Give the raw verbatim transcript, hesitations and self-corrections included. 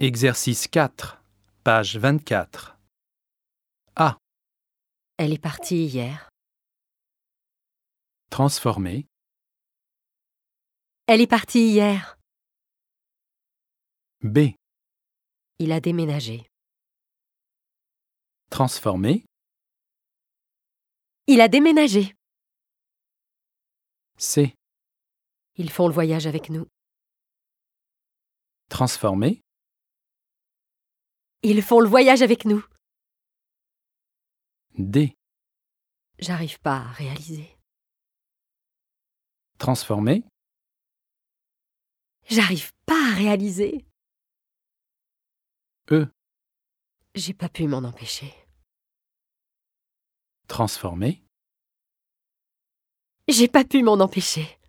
Exercice quatre, page vingt-quatre. A. Elle est partie hier. Transformer. Elle est partie hier. B. Il a déménagé. Transformer. Il a déménagé. C. Ils font le voyage avec nous. Transformer. Ils font le voyage avec nous. D. J'arrive pas à réaliser. Transformer. J'arrive pas à réaliser. E. J'ai pas pu m'en empêcher. Transformer. J'ai pas pu m'en empêcher.